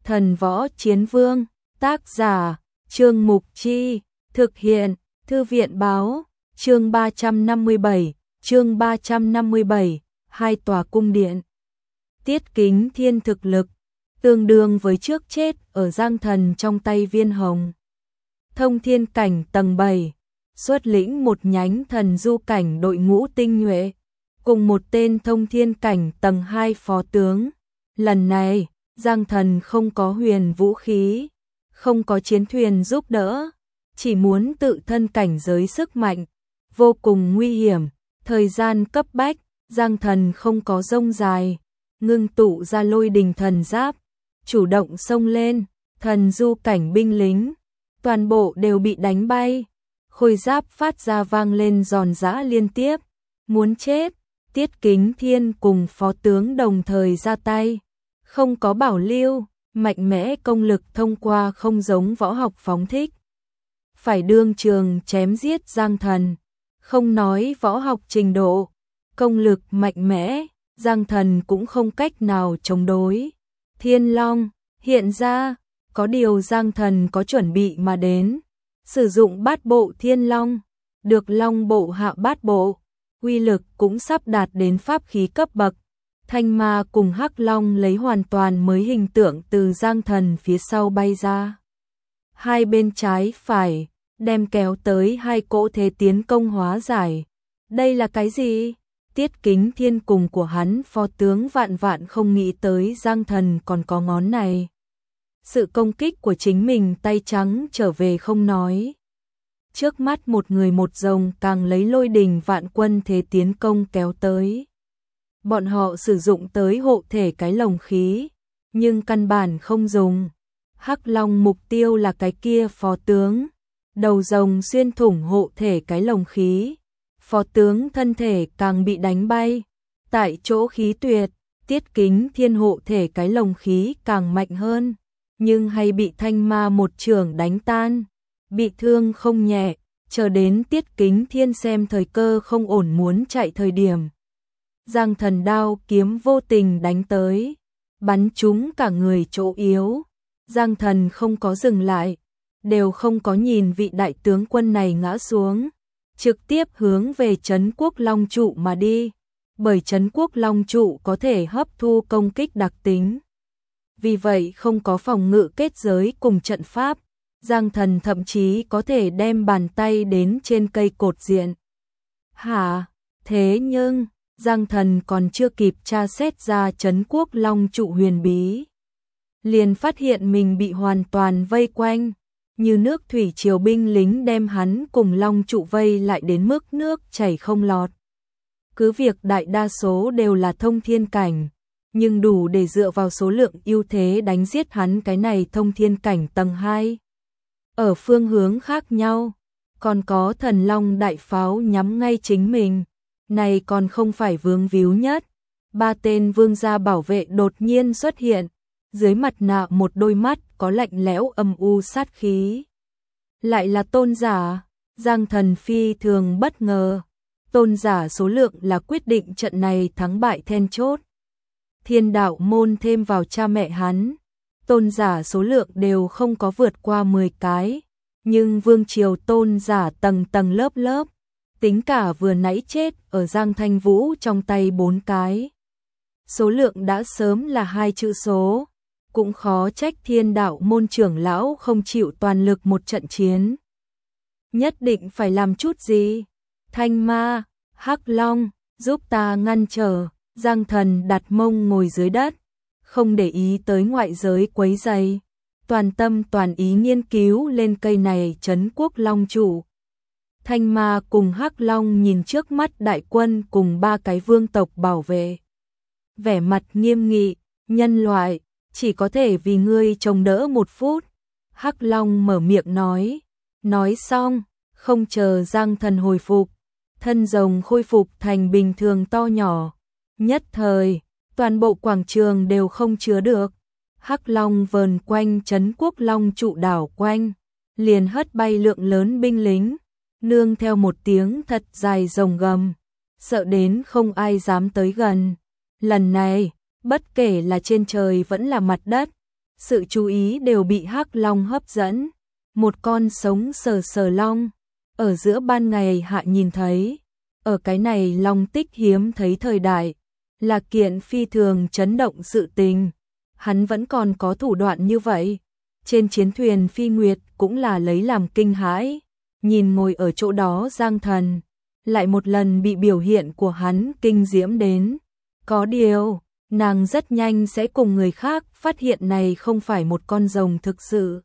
Thần Võ Chiến Vương, tác giả, Trương Mục Chi, thực hiện, Thư viện báo, chương 357, hai tòa cung điện. Tiết Kính Thiên thực lực, tương đương với trước chết ở Giang Thần trong tay Viên Hồng. Thông thiên cảnh tầng 7, xuất lĩnh một nhánh thần du cảnh đội ngũ tinh nhuệ, cùng một tên thông thiên cảnh tầng 2 phó tướng. Lần này, Giang Thần không có huyền vũ khí, không có chiến thuyền giúp đỡ, chỉ muốn tự thân cảnh giới sức mạnh, vô cùng nguy hiểm, thời gian cấp bách, Giang Thần không có rông dài, ngưng tụ ra lôi đình thần giáp, chủ động xông lên, thần du cảnh binh lính, toàn bộ đều bị đánh bay, khôi giáp phát ra vang lên giòn giã liên tiếp, muốn chết. Tiết Kính Thiên cùng phó tướng đồng thời ra tay, không có bảo lưu, mạnh mẽ công lực thông qua không giống võ học phóng thích. Phải đương trường chém giết Giang Thần, không nói võ học trình độ, công lực mạnh mẽ, Giang Thần cũng không cách nào chống đối. Thiên Long hiện ra, có điều Giang Thần có chuẩn bị mà đến, sử dụng bát bộ Thiên Long, được Long bộ hạ bát bộ, uy lực cũng sắp đạt đến pháp khí cấp bậc. Thanh Ma cùng Hắc Long lấy hoàn toàn mới hình tượng từ Giang Thần phía sau bay ra. Hai bên trái phải, đem kéo tới hai cỗ thế tiến công hóa giải. Đây là cái gì? Tiết Kính Thiên cùng của hắn phó tướng vạn vạn không nghĩ tới Giang Thần còn có ngón này. Sự công kích của chính mình tay trắng trở về không nói. Trước mắt một người một rồng càng lấy lôi đình vạn quân thế tiến công kéo tới. Bọn họ sử dụng tới hộ thể cái lồng khí, nhưng căn bản không dùng. Hắc Long mục tiêu là cái kia phó tướng, đầu rồng xuyên thủng hộ thể cái lồng khí. Phó tướng thân thể càng bị đánh bay, tại chỗ khí tuyệt, Tiết Kính Thiên hộ thể cái lồng khí càng mạnh hơn, nhưng hay bị Thanh Ma một chưởng đánh tan, bị thương không nhẹ, chờ đến Tiết Kính Thiên xem thời cơ không ổn muốn chạy thời điểm. Giang Thần đao kiếm vô tình đánh tới, bắn trúng cả người chỗ yếu, Giang Thần không có dừng lại, đều không có nhìn vị đại tướng quân này ngã xuống, trực tiếp hướng về Trấn Quốc Long trụ mà đi, bởi Trấn Quốc Long trụ có thể hấp thu công kích đặc tính. Vì vậy không có phòng ngự kết giới cùng trận pháp, Giang Thần thậm chí có thể đem bàn tay đến trên cây cột diện. Hả? Thế nhưng, Giang Thần còn chưa kịp tra xét ra Trấn Quốc Long trụ huyền bí, liền phát hiện mình bị hoàn toàn vây quanh, như nước thủy triều binh lính đem hắn cùng Long trụ vây lại đến mức nước chảy không lọt. Cứ việc đại đa số đều là thông thiên cảnh, nhưng đủ để dựa vào số lượng ưu thế đánh giết hắn cái này thông thiên cảnh tầng 2. Ở phương hướng khác nhau, còn có thần long đại pháo nhắm ngay chính mình, này còn không phải vướng víu nhất. Ba tên vương gia bảo vệ đột nhiên xuất hiện, dưới mặt nạ một đôi mắt có lạnh lẽo âm u sát khí. Lại là tôn giả, Giang Thần phi thường bất ngờ, tôn giả số lượng là quyết định trận này thắng bại then chốt. Thiên đạo môn thêm vào cha mẹ hắn, tôn giả số lượng đều không có vượt qua 10 cái, nhưng vương triều tôn giả tầng tầng lớp lớp, tính cả vừa nãy chết ở Giang Thanh Vũ trong tay 4 cái. Số lượng đã sớm là 2 chữ số, cũng khó trách thiên đạo môn trưởng lão không chịu toàn lực một trận chiến. Nhất định phải làm chút gì? Thanh Ma, Hắc Long, giúp ta ngăn trở. Giang Thần đặt mông ngồi dưới đất, không để ý tới ngoại giới quấy rầy, toàn tâm toàn ý nghiên cứu lên cây này Trấn Quốc Long trụ. Thanh Ma cùng Hắc Long nhìn trước mắt đại quân cùng 3 cái vương tộc bảo vệ. Vẻ mặt nghiêm nghị, nhân loại, chỉ có thể vì ngươi chống đỡ 1 phút. Hắc Long mở miệng nói xong, không chờ Giang Thần hồi phục, thân rồng khôi phục thành bình thường to nhỏ. Nhất thời, toàn bộ quảng trường đều không chứa được. Hắc Long vờn quanh Trấn Quốc Long trụ đảo quanh, liền hất bay lượng lớn binh lính, nương theo một tiếng thật dài rồng gầm, sợ đến không ai dám tới gần. Lần này, bất kể là trên trời vẫn là mặt đất, sự chú ý đều bị hắc long hấp dẫn. Một con sống sờ sờ long, ở giữa ban ngày Hạ nhìn thấy, ở cái này long tích hiếm thấy thời đại, là kiện phi thường chấn động sự tình. Hắn vẫn còn có thủ đoạn như vậy. Trên chiến thuyền Phi Nguyệt cũng là lấy làm kinh hãi, nhìn ngồi ở chỗ đó Giang Thần, lại một lần bị biểu hiện của hắn kinh diễm đến. Có điều, nàng rất nhanh sẽ cùng người khác phát hiện này không phải một con rồng thực sự.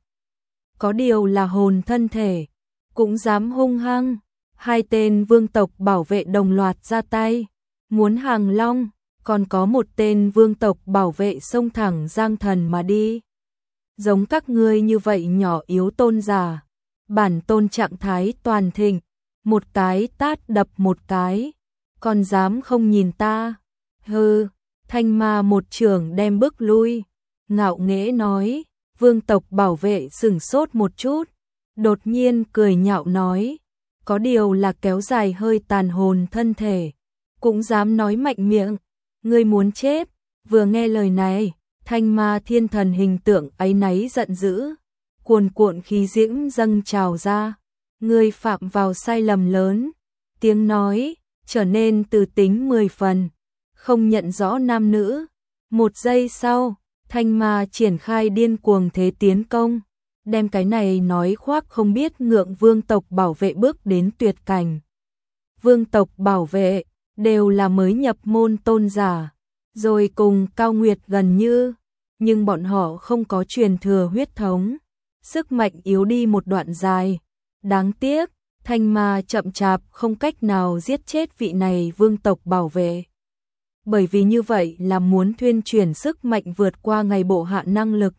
Có điều là hồn thân thể, cũng dám hung hăng. Hai tên vương tộc bảo vệ đồng loạt ra tay, muốn hàng long, còn có một tên vương tộc bảo vệ xông thẳng Giang Thần mà đi. Giống các ngươi như vậy nhỏ yếu tôn giả, bản tôn trạng thái toàn thịnh, một cái tát đập một cái, còn dám không nhìn ta. Hừ, Thanh Ma một trường đem bước lui, ngạo nghễ nói. Vương tộc bảo vệ sửng sốt một chút, đột nhiên cười nhạo nói, có điều là kéo dài hơi tàn hồn thân thể, cũng dám nói mạnh miệng, ngươi muốn chết. Vừa nghe lời này, Thanh Ma thiên thần hình tượng áy náy giận dữ, cuồn cuộn khí diễm dâng trào ra, ngươi phạm vào sai lầm lớn. Tiếng nói trở nên từ tính 10 phần, không nhận rõ nam nữ. Một giây sau, Thanh Ma triển khai điên cuồng thế tiến công, đem cái này nói khoác không biết ngượng vương tộc bảo vệ bước đến tuyệt cảnh. Vương tộc bảo vệ đều là mới nhập môn tôn giả, rồi cùng Cao Nguyệt gần như, nhưng bọn họ không có truyền thừa huyết thống, sức mạnh yếu đi một đoạn dài. Đáng tiếc, Thanh Ma chậm chạp không cách nào giết chết vị này vương tộc bảo vệ. Bởi vì như vậy là muốn thuyên chuyển sức mạnh vượt qua ngày bộ hạ năng lực.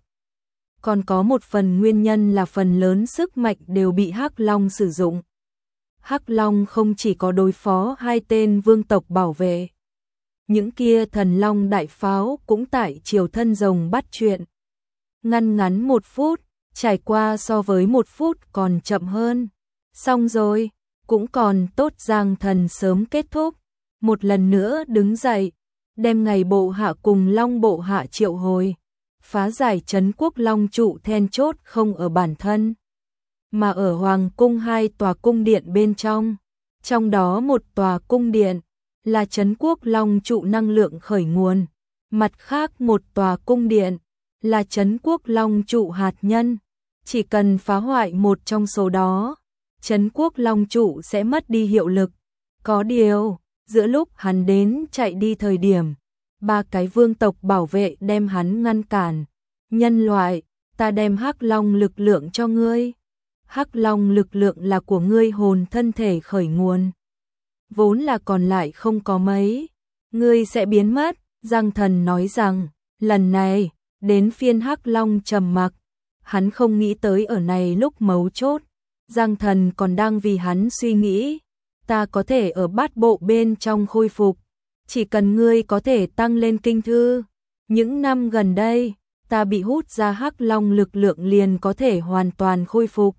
Còn có một phần nguyên nhân là phần lớn sức mạnh đều bị Hắc Long sử dụng. Hắc Long không chỉ có đối phó hai tên vương tộc bảo vệ. Những kia thần long đại pháo cũng tại chiều thân rồng bắt chuyện. Ngăn ngắn 1 phút, trải qua so với 1 phút còn chậm hơn. Xong rồi, cũng còn tốt Giang Thần sớm kết thúc. Một lần nữa đứng dậy, đem ngày bộ hạ cùng long bộ hạ triệu hồi, phá giải trấn quốc long trụ then chốt không ở bản thân, mà ở hoàng cung 2 tòa cung điện bên trong. Trong đó một tòa cung điện là trấn quốc long trụ năng lượng khởi nguồn, mặt khác một tòa cung điện là trấn quốc long trụ hạt nhân. Chỉ cần phá hoại một trong số đó, trấn quốc long trụ sẽ mất đi hiệu lực. Có điều, giữa lúc hắn đến chạy đi thời điểm, 3 cái vương tộc bảo vệ đem hắn ngăn cản. Nhân loại, ta đem Hắc Long lực lượng cho ngươi. Hắc Long lực lượng là của ngươi hồn thân thể khởi nguồn, vốn là còn lại không có mấy, ngươi sẽ biến mất. Giang Thần nói rằng, lần này, đến phiên Hắc Long trầm mặc. Hắn không nghĩ tới ở này lúc mấu chốt, Giang Thần còn đang vì hắn suy nghĩ. Ta có thể ở bát bộ bên trong khôi phục, chỉ cần ngươi có thể tăng lên kinh thư. Những năm gần đây, ta bị hút ra Hắc Long lực lượng liền có thể hoàn toàn khôi phục.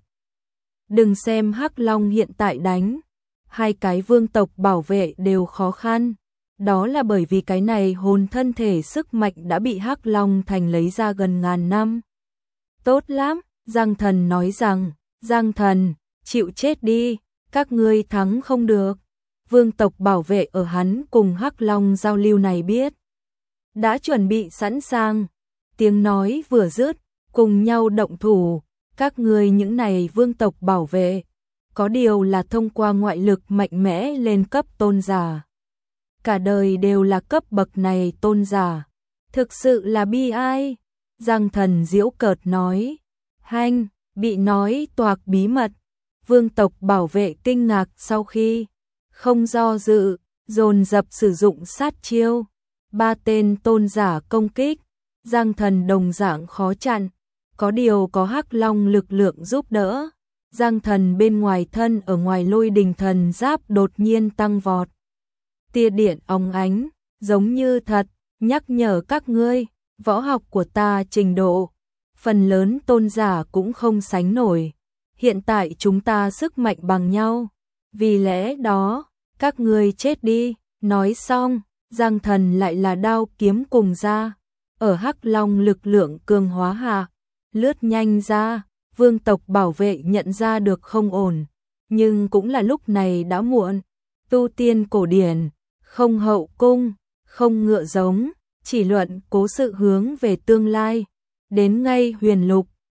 Đừng xem Hắc Long hiện tại đánh 2 cái vương tộc bảo vệ đều khó khăn, đó là bởi vì cái này hồn thân thể sức mạnh đã bị Hắc Long thành lấy ra gần ngàn năm. Tốt lắm, Giang Thần nói rằng, Giang Thần, chịu chết đi, các ngươi thắng không được. Vương tộc bảo vệ ở hắn cùng Hắc Long giao lưu này biết, đã chuẩn bị sẵn sàng. Tiếng nói vừa dứt, cùng nhau động thủ. Các ngươi những này vương tộc bảo vệ, có điều là thông qua ngoại lực mạnh mẽ lên cấp tôn giả. Cả đời đều là cấp bậc này tôn giả, thực sự là bi ai. Giang Thần giễu cợt nói, hanh, bị nói toạc bí mật. Vương tộc bảo vệ kinh ngạc sau khi không do dự, dồn dập sử dụng sát chiêu. 3 tên tôn giả công kích, Giang Thần đồng dạng khó chặn, có điều có Hắc Long lực lượng giúp đỡ. Giang Thần bên ngoài thân ở ngoài lôi đình thần giáp đột nhiên tăng vọt. Tia điện óng ánh, giống như thật, nhắc nhở các ngươi, võ học của ta trình độ, phần lớn tôn giả cũng không sánh nổi. Hiện tại chúng ta sức mạnh bằng nhau, vì lẽ đó, các ngươi chết đi. Nói xong, Giang Thần lại là đao kiếm cùng ra, ở Hắc Long lực lượng cường hóa hạ, lướt nhanh ra, vương tộc bảo vệ nhận ra được không ổn, nhưng cũng là lúc này đã muộn. Tu tiên cổ điển, không hậu cung, không ngựa giống, chỉ luận cố sự hướng về tương lai. Đến ngay huyền lục,